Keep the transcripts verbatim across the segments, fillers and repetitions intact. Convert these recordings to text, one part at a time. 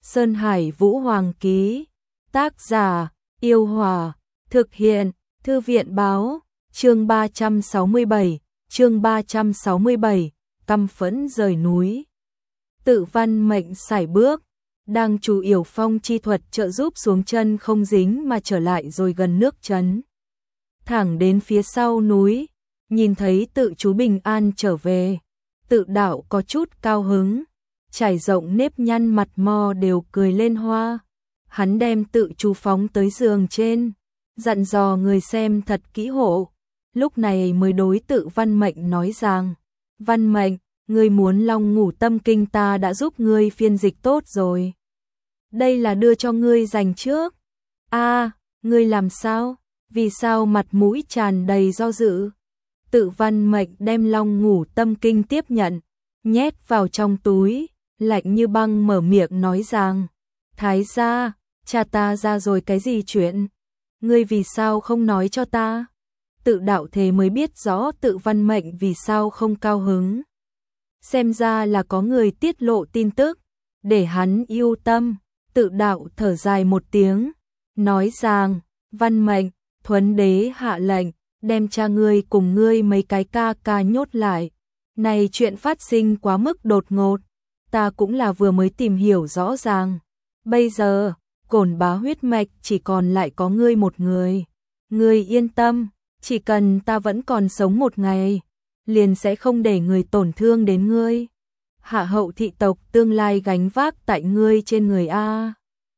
Sơn Hải Vũ Hoàng ký. Tác giả, Yêu Hòa. Thực hiện, Thư viện báo. Chương ba trăm sáu mươi bảy, chương ba trăm sáu mươi bảy, căm phẫn rời núi. Tự văn mệnh sải bước, đang chủ yểu phong chi thuật trợ giúp xuống chân không dính mà trở lại rồi gần nước trấn. Thẳng đến phía sau núi, nhìn thấy tự chú bình an trở về, tự đạo có chút cao hứng, trải rộng nếp nhăn mặt mo đều cười lên hoa. Hắn đem tự chú phóng tới giường trên, dặn dò người xem thật kỹ hộ, lúc này mới đối tự văn mệnh nói rằng, văn mệnh, ngươi muốn long ngủ tâm kinh ta đã giúp ngươi phiên dịch tốt rồi. Đây là đưa cho ngươi dành trước. A, à, ngươi làm sao? Vì sao mặt mũi tràn đầy do dự? Tự văn mệnh đem long ngủ tâm kinh tiếp nhận, nhét vào trong túi, lạnh như băng mở miệng nói rằng, Thái gia, cha ta ra rồi cái gì chuyện? Ngươi vì sao không nói cho ta? Tự đạo thế mới biết rõ tự văn mệnh vì sao không cao hứng. Xem ra là có người tiết lộ tin tức, để hắn yêu tâm. Tự đạo thở dài một tiếng, nói rằng, văn mệnh, Thuấn đế hạ lệnh, đem cha ngươi cùng ngươi mấy cái ca ca nhốt lại. Này chuyện phát sinh quá mức đột ngột, ta cũng là vừa mới tìm hiểu rõ ràng. Bây giờ, Cổn Bá huyết mạch chỉ còn lại có ngươi một người. Ngươi yên tâm, chỉ cần ta vẫn còn sống một ngày, liền sẽ không để người tổn thương đến ngươi. Hạ hậu thị tộc tương lai gánh vác tại ngươi trên người a.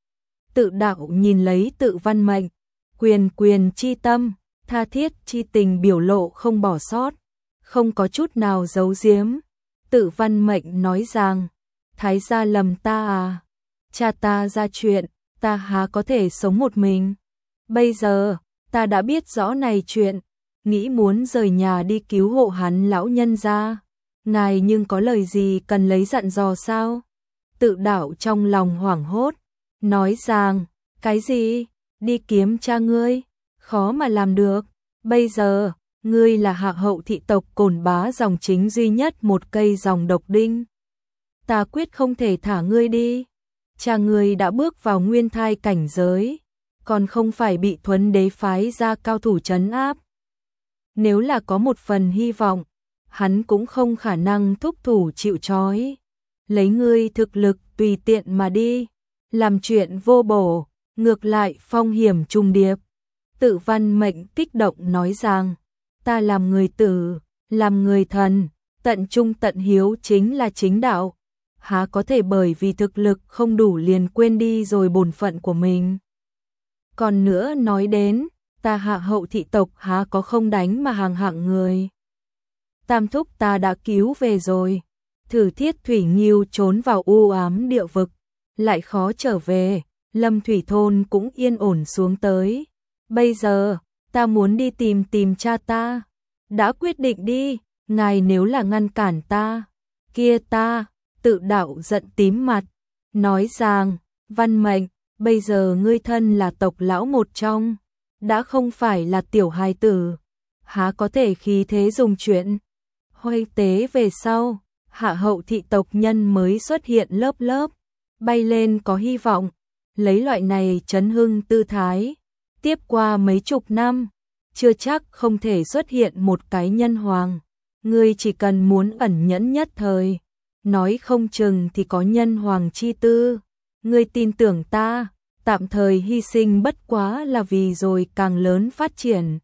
Tự đạo nhìn lấy tự văn mệnh, quyền quyền chi tâm, tha thiết chi tình biểu lộ không bỏ sót, không có chút nào giấu giếm. Tự văn mệnh nói rằng, Thái gia lầm ta à, cha ta ra chuyện, ta há có thể sống một mình. Bây giờ, ta đã biết rõ này chuyện, nghĩ muốn rời nhà đi cứu hộ hắn lão nhân gia. Ngài nhưng có lời gì cần lấy dặn dò sao? Tự đạo trong lòng hoảng hốt, nói rằng, cái gì? Đi kiếm cha ngươi? Khó mà làm được. Bây giờ, ngươi là hạ hậu thị tộc Cổn Bá dòng chính duy nhất một cây dòng độc đinh. Ta quyết không thể thả ngươi đi. Cha ngươi đã bước vào nguyên thai cảnh giới, còn không phải bị Thuấn đế phái ra cao thủ trấn áp. Nếu là có một phần hy vọng, hắn cũng không khả năng thúc thủ chịu trói. Lấy ngươi thực lực tùy tiện mà đi, làm chuyện vô bổ, ngược lại phong hiểm trùng điệp. Tự văn mệnh kích động nói rằng, ta làm người tử, làm người thần, tận trung tận hiếu chính là chính đạo. Há có thể bởi vì thực lực không đủ liền quên đi rồi bổn phận của mình. Còn nữa nói đến, ta hạ hậu thị tộc há có không đánh mà hàng hạng người. Tam thúc ta đã cứu về rồi, Thử Thiết Thủy Nghiêu trốn vào u ám địa vực, lại khó trở về, Lâm Thủy Thôn cũng yên ổn xuống tới. Bây giờ, ta muốn đi tìm tìm cha ta. Đã quyết định đi, ngài nếu là ngăn cản ta, kia ta, tự đạo giận tím mặt, nói rằng, văn mệnh, bây giờ ngươi thân là tộc lão một trong, đã không phải là tiểu hài tử, há có thể khí thế dùng chuyện. Hoay tế về sau, hạ hậu thị tộc nhân mới xuất hiện lớp lớp, bay lên có hy vọng, lấy loại này chấn hưng tư thái. Tiếp qua mấy chục năm, chưa chắc không thể xuất hiện một cái nhân hoàng. Ngươi chỉ cần muốn ẩn nhẫn nhất thời, nói không chừng thì có nhân hoàng chi tư. Ngươi tin tưởng ta, tạm thời hy sinh bất quá là vì rồi càng lớn phát triển.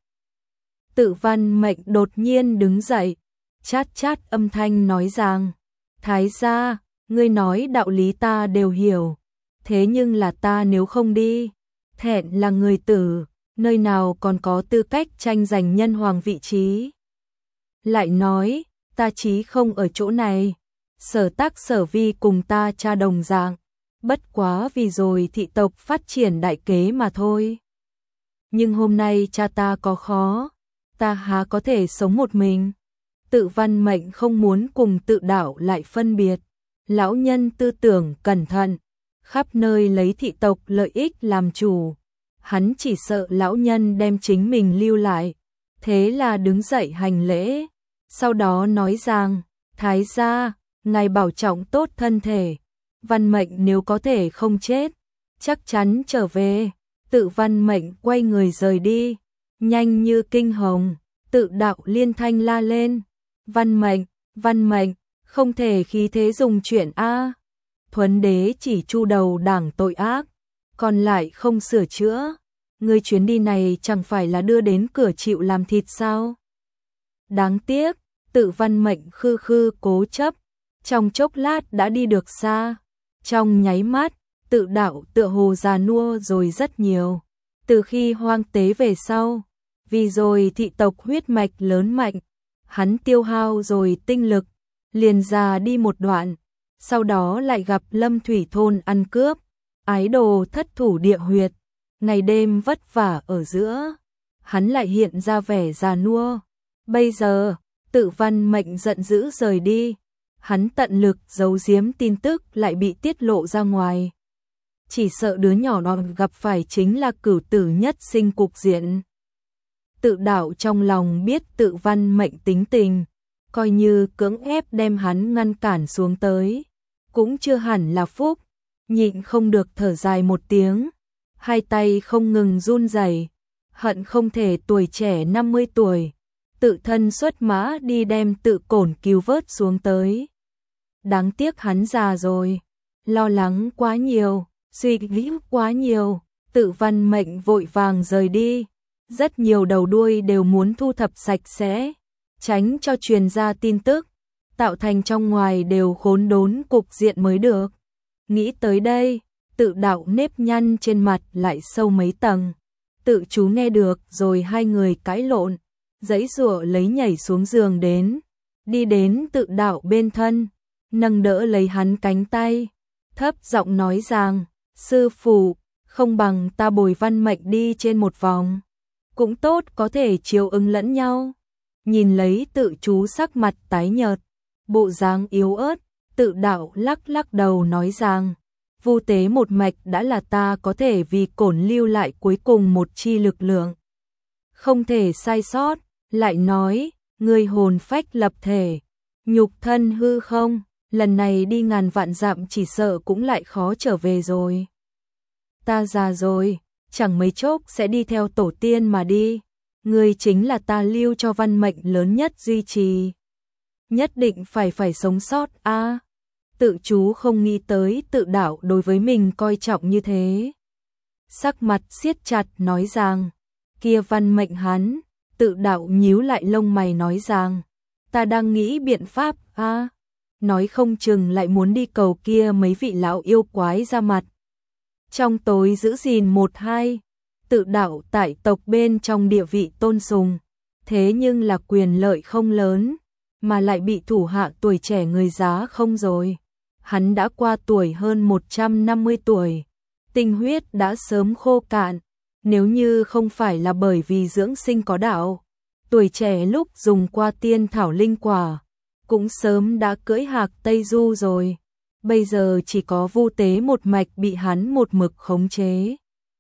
Tự văn mệnh đột nhiên đứng dậy, chát chát âm thanh nói rằng, Thái gia, ngươi nói đạo lý ta đều hiểu, thế nhưng là ta nếu không đi, thẹn là người tử, nơi nào còn có tư cách tranh giành nhân hoàng vị trí. Lại nói, ta chí không ở chỗ này, sở tác sở vi cùng ta cha đồng dạng, bất quá vì rồi thị tộc phát triển đại kế mà thôi. Nhưng hôm nay cha ta có khó, ta há có thể sống một mình. Tự văn mệnh không muốn cùng tự đạo lại phân biệt, lão nhân tư tưởng cẩn thận, khắp nơi lấy thị tộc lợi ích làm chủ. Hắn chỉ sợ lão nhân đem chính mình lưu lại, thế là đứng dậy hành lễ, sau đó nói rằng, Thái gia, ngài bảo trọng tốt thân thể, Văn Mệnh nếu có thể không chết, chắc chắn trở về. Tự Văn Mệnh quay người rời đi, nhanh như kinh hồng. Tự Đạo liên thanh la lên, Văn Mệnh, Văn Mệnh, không thể khí thế dùng chuyện a. Thuấn đế chỉ chu đầu đảng tội ác, còn lại không sửa chữa. Ngươi chuyến đi này chẳng phải là đưa đến cửa chịu làm thịt sao? Đáng tiếc, Tự Văn Mệnh khư khư cố chấp, trong chốc lát đã đi được xa. Trong nháy mắt, Tự Đạo tựa hồ già nua rồi rất nhiều. Từ khi hoang tế về sau, vì rồi thị tộc huyết mạch lớn mạnh, hắn tiêu hao rồi tinh lực, liền già đi một đoạn. Sau đó lại gặp Lâm Thủy thôn ăn cướp, ái đồ thất thủ địa huyệt, ngày đêm vất vả ở giữa, hắn lại hiện ra vẻ già nua. Bây giờ, Tự Văn Mệnh giận dữ rời đi, hắn tận lực giấu giếm tin tức lại bị tiết lộ ra ngoài. Chỉ sợ đứa nhỏ đó gặp phải chính là cửu tử nhất sinh cục diện. Tự Đạo trong lòng biết Tự Văn Mệnh tính tình, coi như cưỡng ép đem hắn ngăn cản xuống tới, cũng chưa hẳn là phúc, nhịn không được thở dài một tiếng, hai tay không ngừng run rẩy, hận không thể tuổi trẻ năm mươi tuổi, tự thân xuất mã đi đem Tự Cổn cứu vớt xuống tới. Đáng tiếc hắn già rồi, lo lắng quá nhiều, suy nghĩ quá nhiều, Tự Văn Mệnh vội vàng rời đi, rất nhiều đầu đuôi đều muốn thu thập sạch sẽ, tránh cho truyền ra tin tức, tạo thành trong ngoài đều khốn đốn cục diện mới được. Nghĩ tới đây, Tự Đạo nếp nhăn trên mặt lại sâu mấy tầng. Tự chú nghe được rồi hai người cãi lộn, giãy giụa lấy nhảy xuống giường đến, đi đến Tự Đạo bên thân, nâng đỡ lấy hắn cánh tay, thấp giọng nói rằng, sư phụ, không bằng ta bồi Văn Mệnh đi trên một vòng, cũng tốt có thể chiều ứng lẫn nhau. Nhìn lấy Tự chú sắc mặt tái nhợt, bộ dáng yếu ớt, Tự Đạo lắc lắc đầu nói rằng, vu tế một mạch đã là ta có thể vì Cổn lưu lại cuối cùng một chi lực lượng. Không thể sai sót, lại nói, người hồn phách lập thể, nhục thân hư không, lần này đi ngàn vạn dặm chỉ sợ cũng lại khó trở về rồi. Ta già rồi, chẳng mấy chốc sẽ đi theo tổ tiên mà đi, người chính là ta lưu cho Văn Mệnh lớn nhất duy trì. Nhất định phải phải sống sót a. À, Tự chú không nghĩ tới Tự Đạo đối với mình coi trọng như thế. Sắc mặt siết chặt nói rằng, kia Văn Mệnh hắn. Tự Đạo nhíu lại lông mày nói rằng, ta đang nghĩ biện pháp a. À, nói không chừng lại muốn đi cầu kia mấy vị lão yêu quái ra mặt. Trong tối giữ gìn một hai, Tự Đạo tại tộc bên trong địa vị tôn sùng, thế nhưng là quyền lợi không lớn, mà lại bị thủ hạ tuổi trẻ người giá không rồi. Hắn đã qua tuổi hơn một trăm năm mươi tuổi, tinh huyết đã sớm khô cạn, nếu như không phải là bởi vì dưỡng sinh có đạo, tuổi trẻ lúc dùng qua tiên thảo linh quả, cũng sớm đã cưỡi hạc Tây Du rồi. Bây giờ chỉ có vu tế một mạch bị hắn một mực khống chế.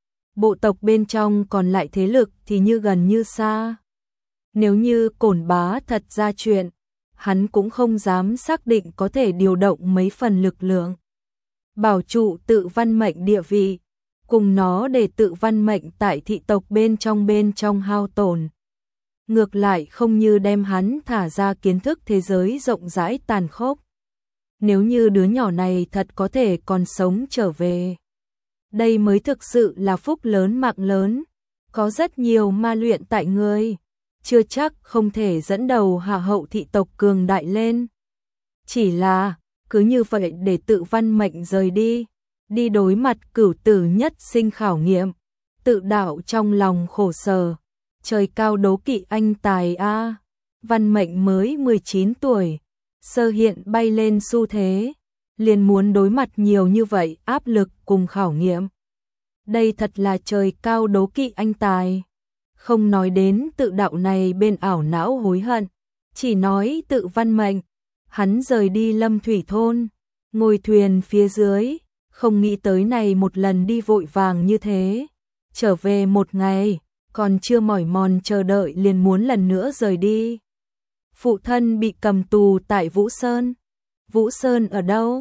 Bộ tộc bên trong còn lại thế lực thì như gần như xa. Nếu như Cổn bá thật ra chuyện, hắn cũng không dám xác định có thể điều động mấy phần lực lượng. Bảo trụ Tự Văn Mệnh địa vị, cùng nó để Tự Văn Mệnh tại thị tộc bên trong bên trong hao tổn. Ngược lại không như đem hắn thả ra kiến thức thế giới rộng rãi tàn khốc. Nếu như đứa nhỏ này thật có thể còn sống trở về, đây mới thực sự là phúc lớn mạng lớn. Có rất nhiều ma luyện tại ngươi, chưa chắc không thể dẫn đầu hạ hậu thị tộc cường đại lên. Chỉ là, cứ như vậy để Tự Văn Mệnh rời đi, đi đối mặt cửu tử nhất sinh khảo nghiệm. Tự Đạo trong lòng khổ sở, trời cao đố kỵ anh tài a. Văn Mệnh mới mười chín tuổi, sơ hiện bay lên xu thế, liền muốn đối mặt nhiều như vậy áp lực cùng khảo nghiệm. Đây thật là trời cao đố kỵ anh tài. Không nói đến Tự Đạo này bên ảo não hối hận, chỉ nói Tự Văn Mệnh, hắn rời đi Lâm Thủy thôn, ngồi thuyền phía dưới, không nghĩ tới này một lần đi vội vàng như thế, trở về một ngày, còn chưa mỏi mòn chờ đợi liền muốn lần nữa rời đi. Phụ thân bị cầm tù tại Vũ Sơn. Vũ Sơn ở đâu?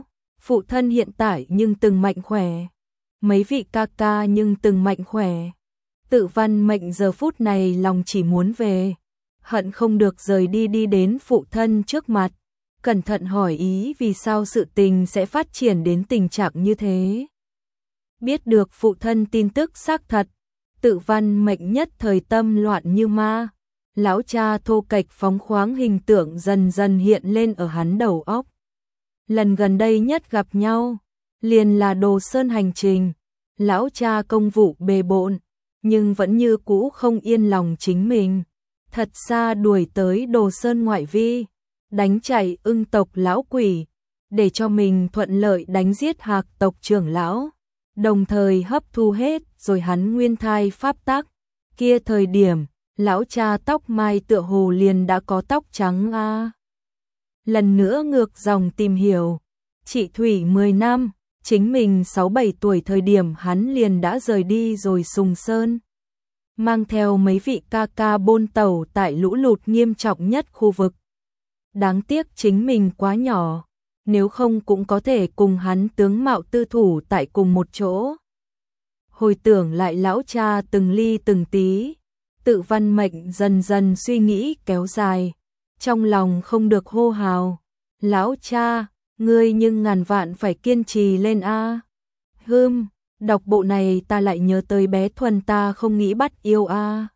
Phụ thân hiện tại nhưng từng mạnh khỏe. Mấy vị ca ca nhưng từng mạnh khỏe. Tự Văn Mệnh giờ phút này lòng chỉ muốn về. Hận không được rời đi đi đến phụ thân trước mặt. Cẩn thận hỏi ý vì sao sự tình sẽ phát triển đến tình trạng như thế. Biết được phụ thân tin tức xác thật. Tự Văn Mệnh nhất thời tâm loạn như ma. Lão cha thô kệch phóng khoáng hình tượng dần dần hiện lên ở hắn đầu óc. Lần gần đây nhất gặp nhau, liền là Đồ Sơn hành trình. Lão cha công vụ bề bộn, nhưng vẫn như cũ không yên lòng chính mình. Thật xa đuổi tới Đồ Sơn ngoại vi, đánh chạy ưng tộc lão quỷ, để cho mình thuận lợi đánh giết Hạc tộc trưởng lão, đồng thời hấp thu hết rồi hắn nguyên thai pháp tắc. Kia thời điểm, lão cha tóc mai tựa hồ liền đã có tóc trắng a. À. Lần nữa ngược dòng tìm hiểu, chị Thủy mười năm, chính mình sáu bảy tuổi thời điểm hắn liền đã rời đi rồi Sùng Sơn. Mang theo mấy vị ca ca bôn tàu tại lũ lụt nghiêm trọng nhất khu vực. Đáng tiếc chính mình quá nhỏ, nếu không cũng có thể cùng hắn tướng mạo tư thủ tại cùng một chỗ. Hồi tưởng lại lão cha từng ly từng tí, Tự Văn Mệnh dần dần suy nghĩ kéo dài, trong lòng không được hô hào. Lão cha, ngươi nhưng ngàn vạn phải kiên trì lên a. Hừm, đọc bộ này ta lại nhớ tới bé Thuần ta không nghĩ bắt yêu a.